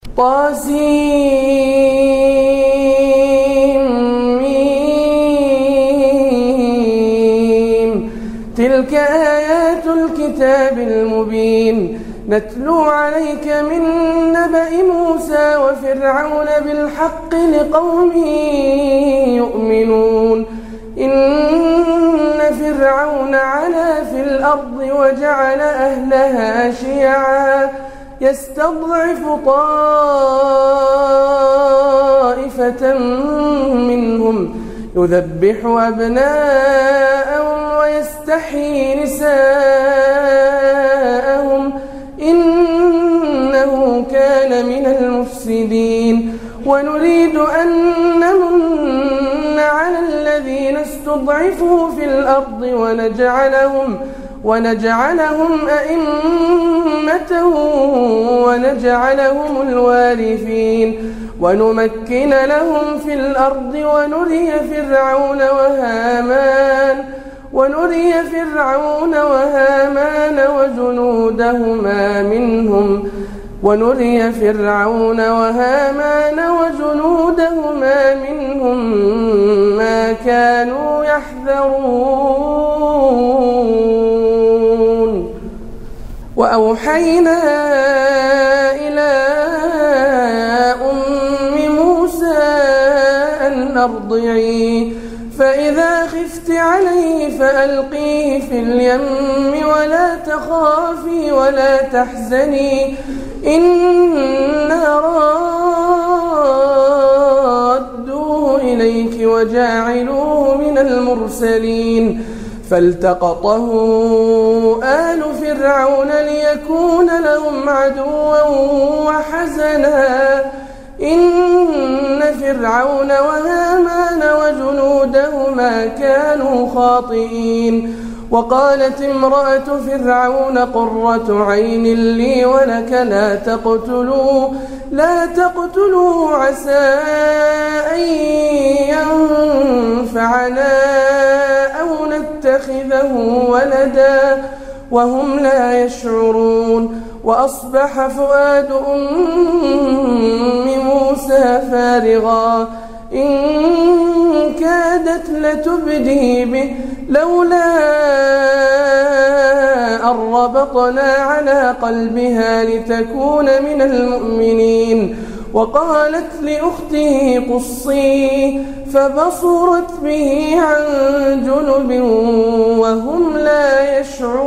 طاسيم تلك آيات الكتاب المبين نتلو عليك من نبأ موسى وفرعون بالحق لقوم يؤمنون إن فرعون علا في الأرض وجعل أهلها شيعا يستضعف طائفة منهم يذبح أبناءهم ويستحيي نساءهم إنه كان من المفسدين ونريد أن نمن على الذين استضعفوا في الأرض ونجعلهم أئمة ونجعلهم الوارثين ونمكن لهم في الأرض ونري فرعون وهامان وجنودهما منهم ما كانوا يحذرون وأوحينا إلى أم موسى أن أرضعيه فإذا خفت عليه فألقيه في اليم ولا تخافي ولا تحزني إنا رادوه إليك وجاعلوه من المرسلين فالتقطه آل فرعون ليكون لهم عدوا وحزنا إن فرعون وهامان وجنودهما كانوا خاطئين وقالت امرأة فرعون قرة عين لي ولك لا تقتلوا عسى أن ينفعنا أو نتخذه ولدا وهم لا يشعرون وأصبح فؤاد أم موسى فارغا إن كادت لتبدي به لولا أن ربطنا على قلبها لتكون من المؤمنين وقالت لأخته قصيه فبصرت به عن جنب وهم لا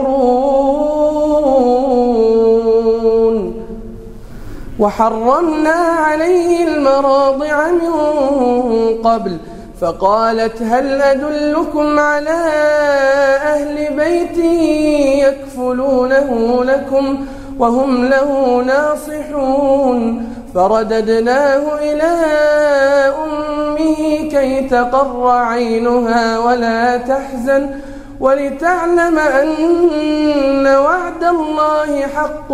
يشعرون وحرمنا عليه المراضع من قبل فقالت هل أدلكم على أهل بيت يكفلونه لكم وهم له ناصحون فرددناه إلى أمه كي تقر عينها ولا تحزن ولتعلم أن وعد الله حق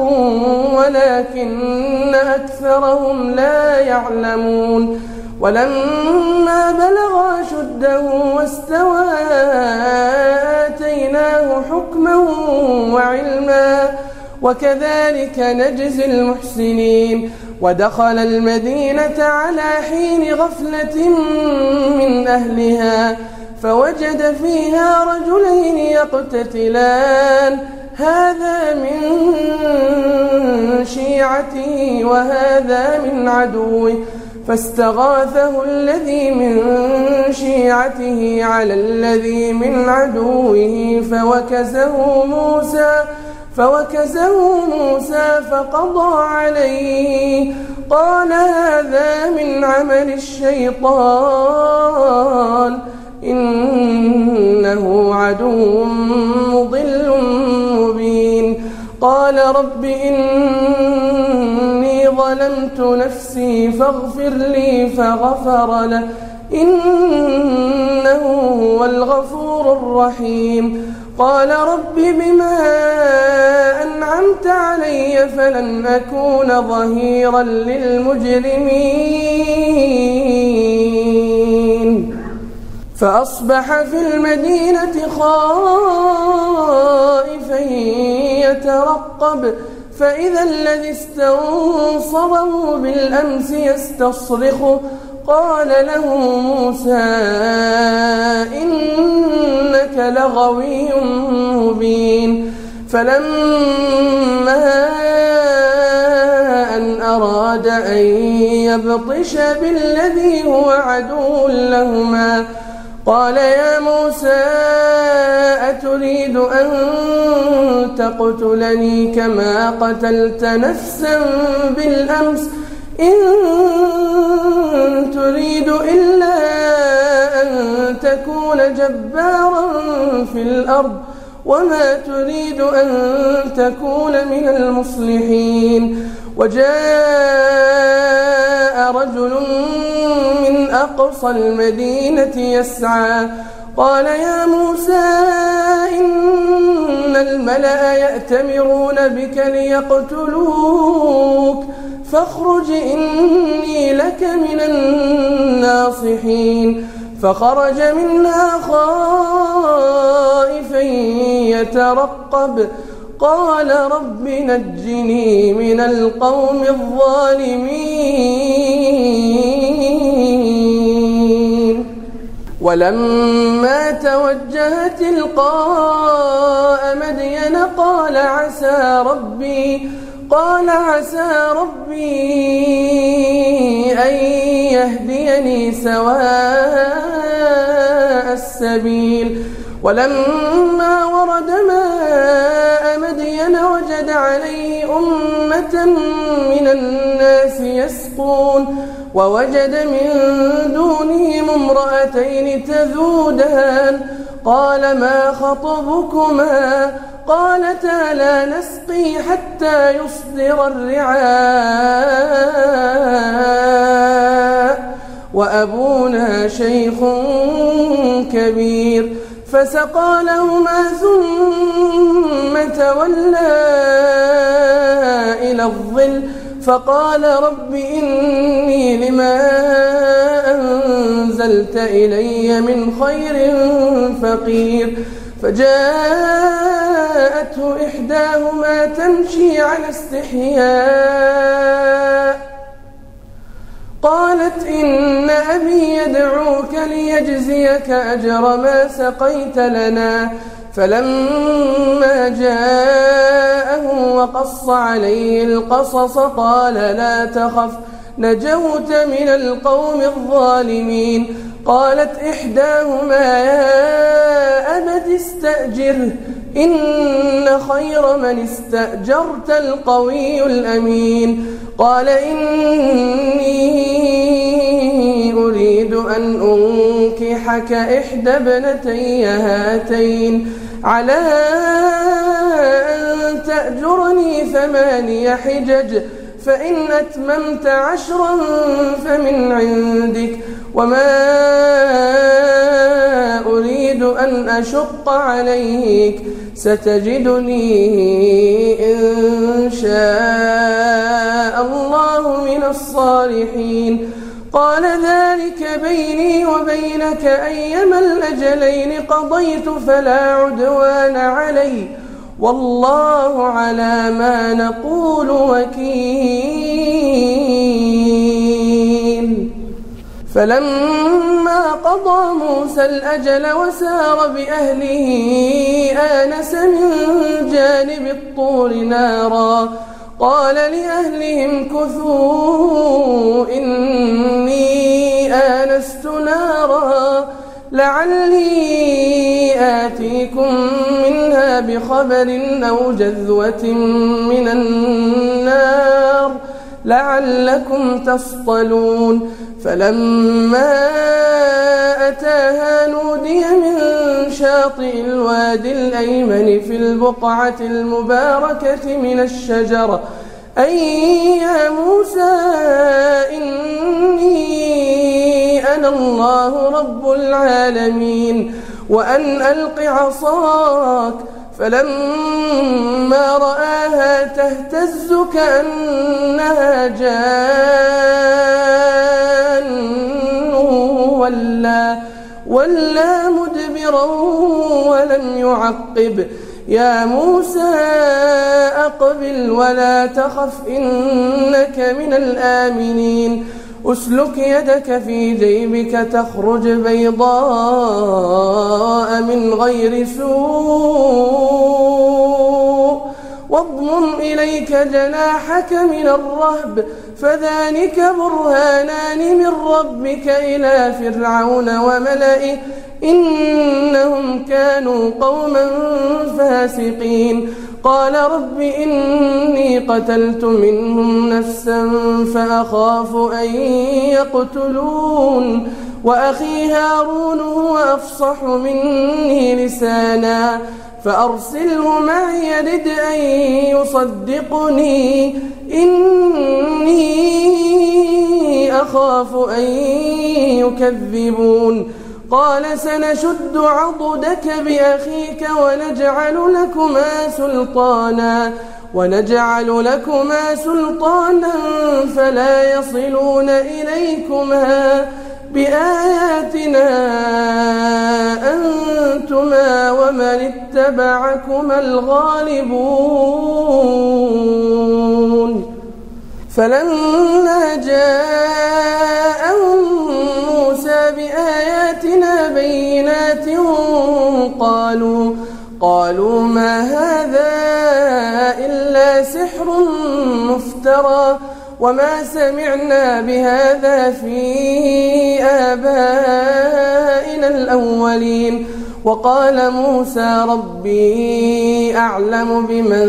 ولكن أكثرهم لا يعلمون ولما بلغ أشده واستوى آتيناه حكما وعلما وكذلك نجزي المحسنين ودخل المدينة على حين غفلة من أهلها فوجد فيها رجلين يقتتلان هذا من شيعته وهذا من عدوه فاستغاثه الذي من شيعته على الذي من عدوه فوكزه موسى فقضى عليه قال هذا من عمل الشيطان إنه عدو مضل مبين قال رب إني ظلمت نفسي فاغفر لي فغفر له إنه هو الغفور الرحيم قال رب بما أنعمت علي فلن أكون ظهيرا للمجرمين فأصبح في المدينة خائفا يترقب فإذا الذي استنصره بالأمس يستصرخه قال له موسى إنك لغوي مبين فلما أن أراد أن يبطش بالذي هو عدو لهما قال يا موسى أتريد أن تقتلني كما قتلت نفسا بالأمس إن تريد إلا أن تكون جبارا في الأرض وما تريد أن تكون من المصلحين وجاء رجل من أقصى المدينة يسعى قال يا موسى إن الملأ يأتمرون بك ليقتلوك فاخرج إني لك من الناصحين فخرج منها خائفا يترقب قال رب نجني من القوم الظالمين ولما توجه تلقاء مدين قال عسى ربي أن يهديني سواء السبيل ولما ورد ماء مدين وجد عليه أمة من الناس يسقون ووجد من دونهم امرأتين تذودان قال ما خطبكما قالتا لا نسقي حتى يصدر الرعاء وأبونا شيخ كبير فسقى لهما ثم تولى إلى الظل فقال رب إني لما أنزلت إلي من خير فقير فجاءته إحداهما تمشي على استحياء قالت إن أبي يدعوك ليجزيك أجر ما سقيت لنا فلما جاءه وقص عليه القصص قال لا تخف نجوت من القوم الظالمين قالت إحداهما يا أبت استأجره إن خير من استأجرت القوي الأمين قال إني أريد أن أنكحك إحدى ابنتي هاتين على أن تأجرني 8 حجج فإن أتممت 10 فمن عندك وما أريد أن أشق عليك ستجدني إن شاء الله من الصالحين قال ذلك بيني وبينك أيما الأجلين قضيت فلا عدوان علي والله على ما نقول وكيل فلما قضى موسى الأجل وسار بأهله آنس من جانب الطور نارا قال لأهلهم كثوا إني آنست نارا لعلي آتيكم منها بخبر أو جذوة من النار لعلكم تصطلون فلما أتاها نودي من شاطئ الوادي الأيمن في البقعة المباركة من الشجرة أي يا موسى إني أنا الله رب العالمين وأن ألق عصاك فلما رآها تهتز كأنها جان ولا مدبرا ولم يعقب يا موسى أقبل ولا تخف إنك من الآمنين أسلك يدك في جيبك تخرج بيضاء من غير سوء واضمم إليك جناحك من الرهب فذلك برهانان من ربك إلى فرعون وملئه إنهم كانوا قوما فاسقين قال رب إني قتلت منهم نفسا فأخاف أن يقتلون وأخي هارون هو أفصح مني لسانا فأرسله معي يرد أن يصدقني إني أخاف أن يكذبون قال سنشد عضدك بأخيك ونجعل لكما سلطانا فلا يصلون إليكما بآياتنا أنتما ومن اتبعكما الغالبون فلما جاءهم موسى بآياتنا بينات قالوا ما هذا إلا سحر مفترى وما سمعنا بهذا في آبائنا الأولين وقال موسى ربي أعلم بمن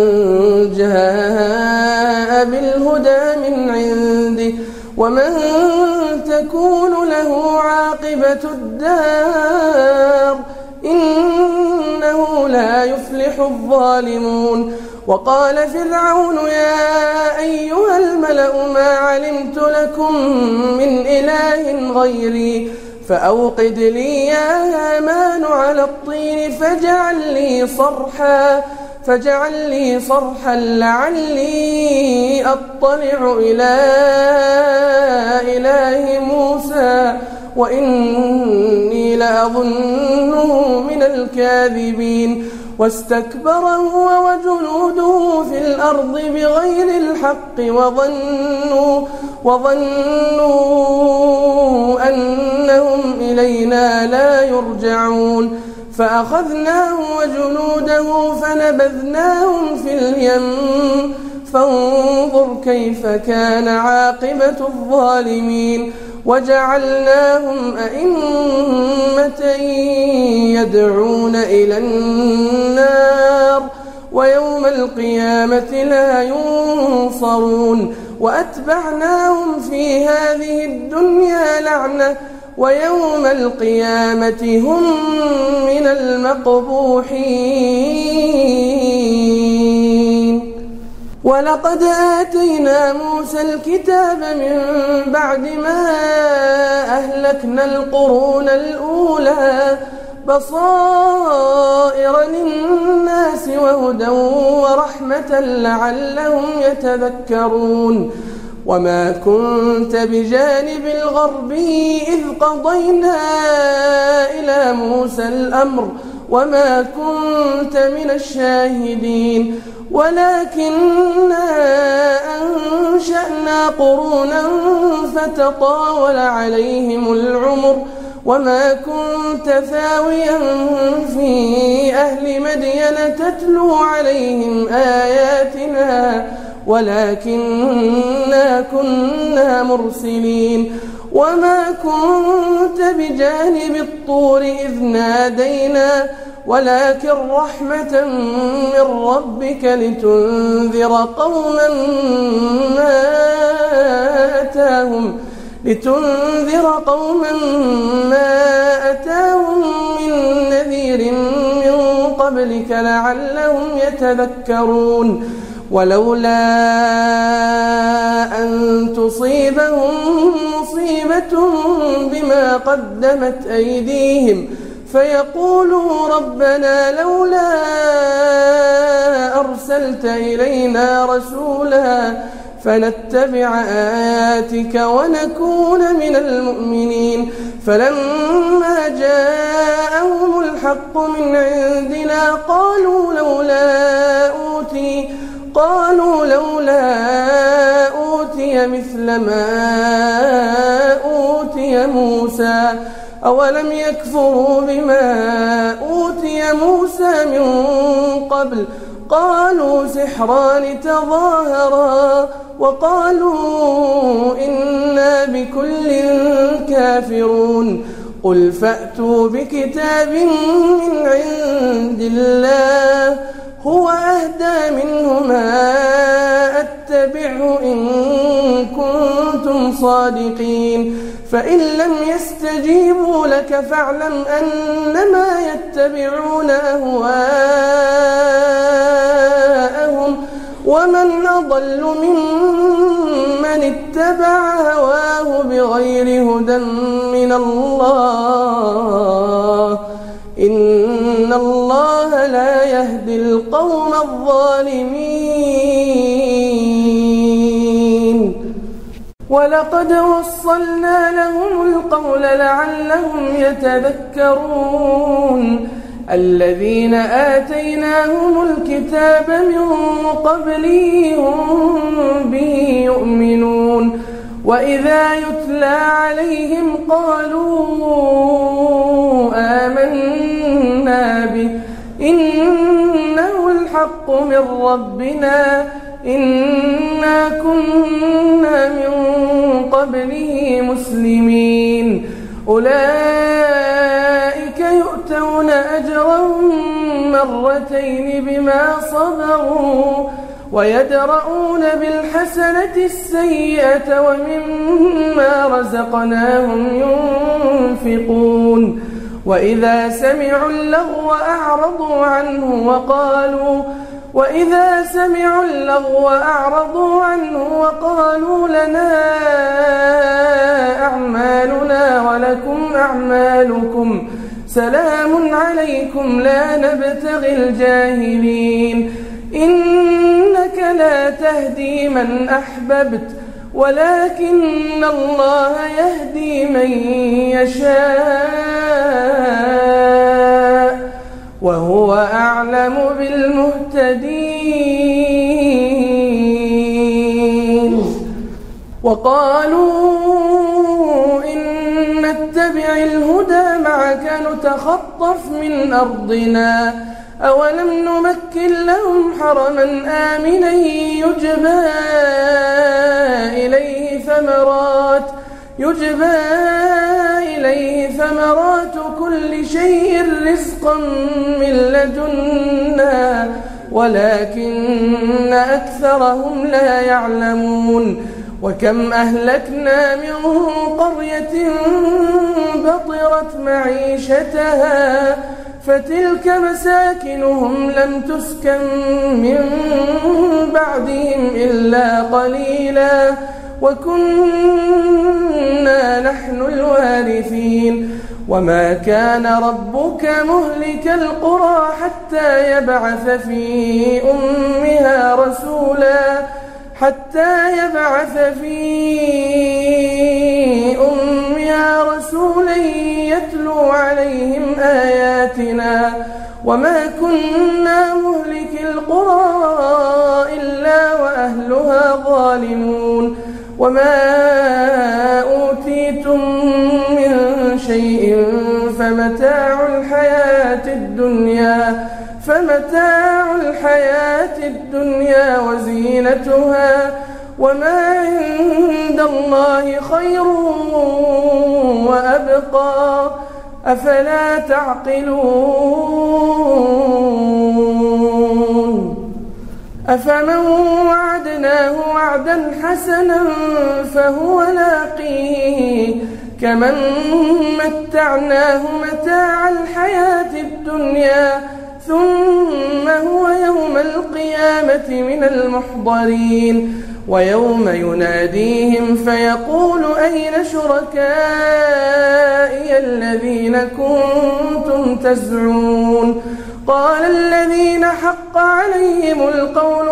جاء بالهدى من عنده ومن تكون له عاقبة الدار إنه لا يفلح الظالمون وقال فرعون يا أيها الملأ ما علمت لكم من إله غيري فأوقد لي يا هامان على الطين فاجعل لي صرحا لعلي أطلع إلى إله موسى وإني لأظنه من الكاذبين واستكبر هو وجنوده في الأرض بغير الحق وظنوا أنهم إلينا لا يرجعون فأخذناه وجنوده فنبذناهم في اليم فانظر كيف كان عاقبة الظالمين وجعلناهم أئمة يدعون إلى النار ويوم القيامة لا ينصرون وأتبعناهم في هذه الدنيا لعنة ويوم القيامة هم من المقبوحين ولقد آتينا موسى الكتاب من بعد ما أهلكنا القرون الأولى بصائر للناس وهدى ورحمة لعلهم يتذكرون وما كنت بجانب الغربي إذ قضينا إلى موسى الأمر وما كنت من الشاهدين ولكننا أنشأنا قرونا فتطاول عليهم العمر وما كنت ثاويا في أهل مدين تتلو عليهم آياتنا ولكننا كنا مرسلين وما كنت بجانب الطور إذ نادينا ولكن رحمة من ربك لتنذر قوما ما أتاهم من نذير من قبلك لعلهم يتذكرون ولولا أن تصيبهم مصيبة بما قدمت أيديهم فيقولوا ربنا لولا أرسلت إلينا رسولا فنتبع آياتك ونكون من المؤمنين فلما جاءهم الحق الحق من عندنا قالوا لولا أوتي مثل ما أوتي موسى أولم يكفروا بما أوتي موسى من قبل قالوا سحران تظاهرا وقالوا إنا بكل كافرون قل فأتوا بكتاب من عند الله هو أهدى منهما أتبعه إن كنتم صادقين فإن لم يستجيبوا لك فاعلم أنما يتبعون أهواءهم ومن أضل ممن اتبع هواه بغير هدى من الله إن الله لا يهدي القوم الظالمين ولقد وصلنا لهم القول لعلهم يتذكرون الذين آتيناهم الكتاب من قبله هم به يؤمنون وإذا يتلى عليهم قالوا آمنا به إنه الحق من ربنا إنا كنا من قبله مسلمين أولئك يؤتون أجرهم مرتين بما صبروا ويدرؤون بالحسنة السيئة ومما رزقناهم ينفقون وإذا سمعوا اللغو أعرضوا عنه وقالوا لنا أعمالنا ولكم أعمالكم سلام عليكم لا نبتغي الجاهلين إنك لا تهدي من أحببت ولكن الله يهدي من يشاء وهو أعلم بالمهتدين وقالوا إن نتبع الهدى معك نتخطف من أرضنا أولم نمكن لهم حرما آمنا يجبى إليه ثمرات كل شيء رزقا من لدنا ولكن أكثرهم لا يعلمون وكم أهلكنا من قرية بطرت معيشتها فتلك مساكنهم لم تسكن من بعدهم إلا قليلا وكنا نحن الوارثين وما كان ربك مهلك القرى حتى يبعث في أمها رسولا يتلو عليهم آياتنا وما كنا مهلك القرى إلا وأهلها ظالمون وما أوتيتم من شيء فمتاع الحياة الدنيا وزينتها وما عند الله خير وأبقى أفلا تعقلون أفمن وعدناه وعدا حسنا فهو لاقيه كمن متعناه متاع الحياة الدنيا ثم هو يوم القيامة من المحضرين ويوم يناديهم فيقول أين شركائي الذين كنتم تزعمون قال الذين حق عليهم القول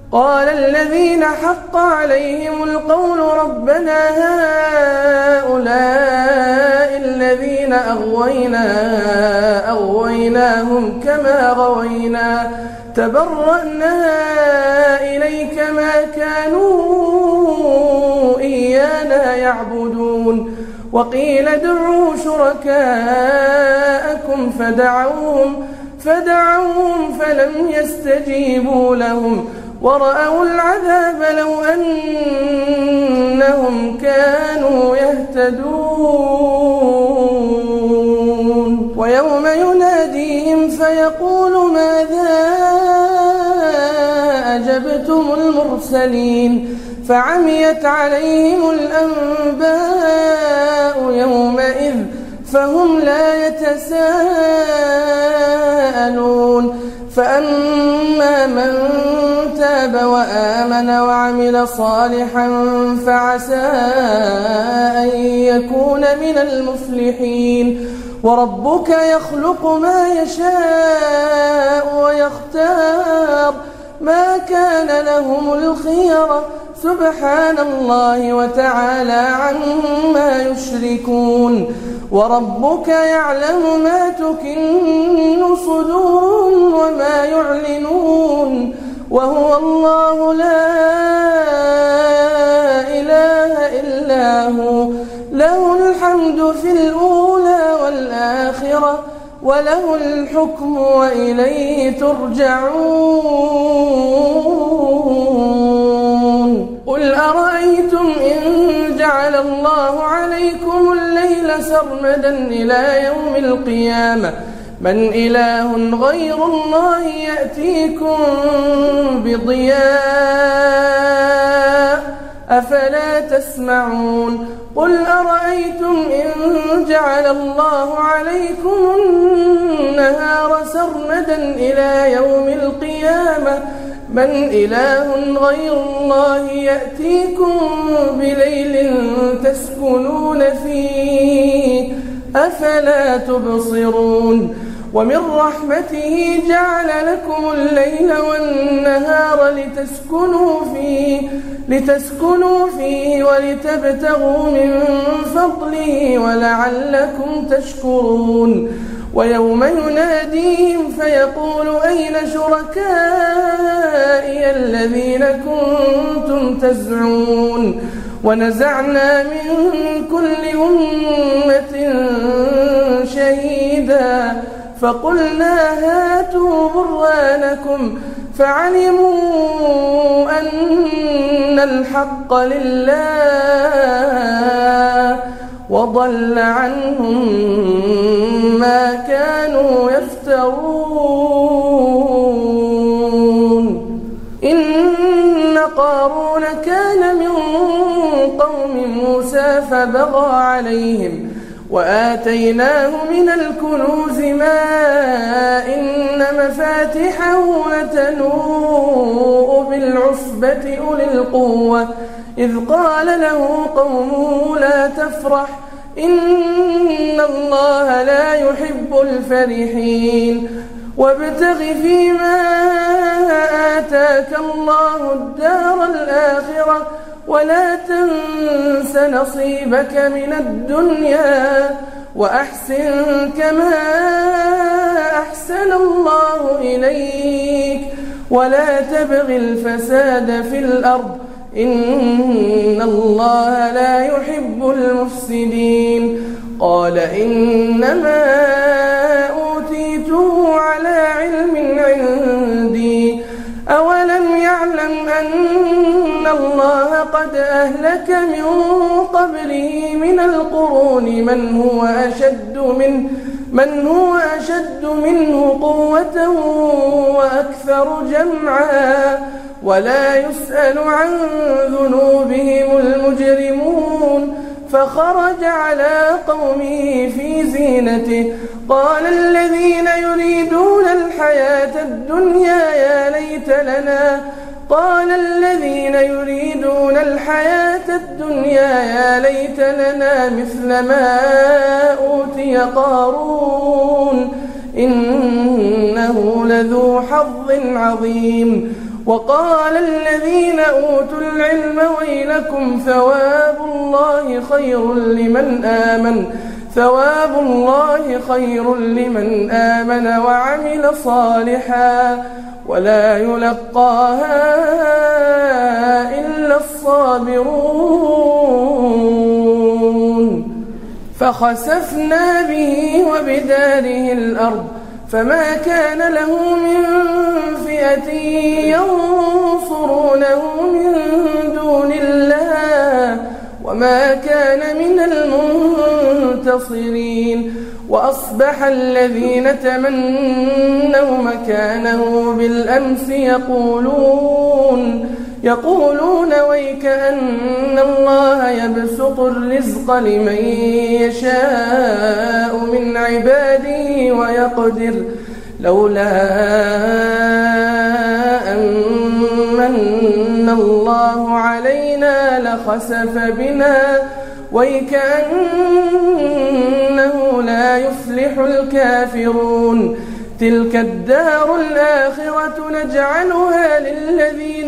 قال الذين حق عليهم القول ربنا هؤلاء الذين أغويناهم كما غوينا تبرأنا إليك ما كانوا إيانا يعبدون وقيل ادعوا شركاءكم فدعوهم فلم يستجيبوا لهم ورأوا العذاب لو أنهم كانوا يهتدون ويوم يناديهم فيقول ماذا أجبتم المرسلين فعميت عليهم الأنباء يومئذ فهم لا يتساءلون فأما من تاب وآمن وعمل صالحا فعسى أن يكون من المفلحين وربك يخلق ما يشاء ويختار ما كان لهم الخيرة سبحان الله وتعالى عما يشركون وربك يعلم ما تكن صدورهم وما يعلنون وهو الله لا إله إلا هو له الحمد في الأولى والآخرة وله الحكم وإليه ترجعون قل أرأيتم إن جعل الله عليكم الليل سرمدا إلى يوم القيامة من إله غير الله يأتيكم بضياء أفلا تسمعون قل أرأيتم إن جعل الله عليكم النهار سرمدا إلى يوم القيامة من إله غير الله يأتيكم بليل تسكنون فيه أفلا تبصرون ومن رحمته جعل لكم الليل والنهار لتسكنوا فيه ولتبتغوا من فضله ولعلكم تشكرون ويوم يناديهم فيقول أين شركائي الذين كنتم تزعمون ونزعنا من كل أمة شهيدا فقلنا هاتوا برهانكم فعلموا أن الحق لله وضل عنهم ما كانوا يفترون إن قارون كان من قوم موسى فبغى عليهم وآتيناه من الكنوز ما إن مفاتحه لتنوء بالعصبة أولي القوة إذ قال له قومه لا تفرح إن الله لا يحب الفرحين وابتغ فيما آتاك الله الدار الآخرة ولا تنس نصيبك من الدنيا وأحسن كما أحسن الله إليك ولا تبغ الفساد في الأرض إن الله لا يحب المفسدين قال إنما أوتيته على علم عندي أولم يعلم أن الله قد أهلك من قبله من القرون من هو أشد منه قوة وأكثر جمعا ولا يسأل عن ذنوبهم المجرمون فخرج على قومه في زينته قال الذين يريدون الحياة الدنيا يا ليت لنا مثل ما أوتي قارون إنه لذو حظ عظيم وقال الذين أوتوا العلم ويلكم ثواب الله خير لمن آمن وعمل صالحا ولا يلقاها إلا الصابرون فخسفنا به وبداره الأرض فما كان له من فئة ينصرونه من دون الله وما كان من المنتصرين وأصبح الذين تمنوا مكانه بالأمس يقولون ويكأن الله يبسط الرزق لمن يشاء من عباده ويقدر لولا أن من الله علينا لخسف بنا ويكأنه لا يفلح الكافرون تلك الدار الآخرة نجعلها للذين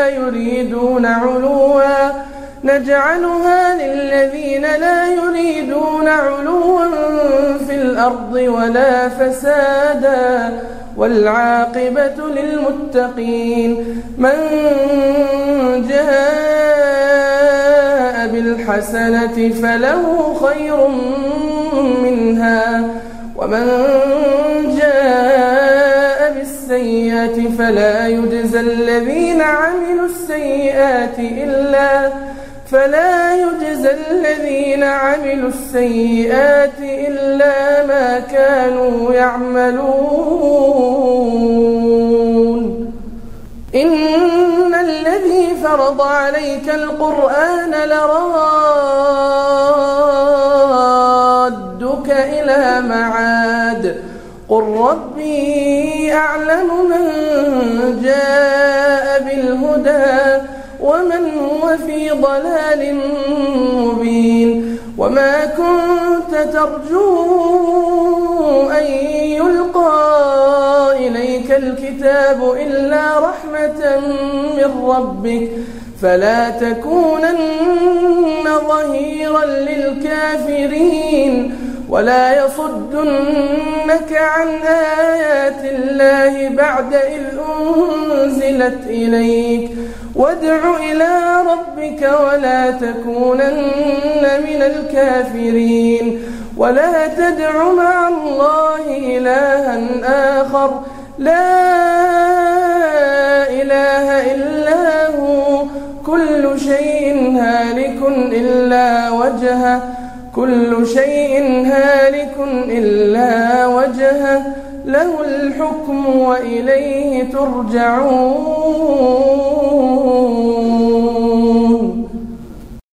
لا يريدون علوا في الأرض ولا فسادا والعاقبة للمتقين من جاء بالحسنة فله خير منها ومن جاء بالسيئة فلا يجزى الذين عملوا السيئات إلا ما كانوا يعملون إن الذي فرض عليك القرآن لرادك إلى معاد قل ربي أعلم من جاء بالهدى ومن هو في ضلال مبين وما كنت ترجو أن يلقى إليك الكتاب إلا رحمة من ربك فلا تكونن ظهيرا للكافرين ولا يصدنك عن آيات الله بعد إذ أنزلت إليك وادع إلى ربك ولا تكونن من الكافرين ولا تدع مع الله إلها آخر لا إله إلا هو كل شيء هالك إلا وجهه له الحكم وإليه ترجعون.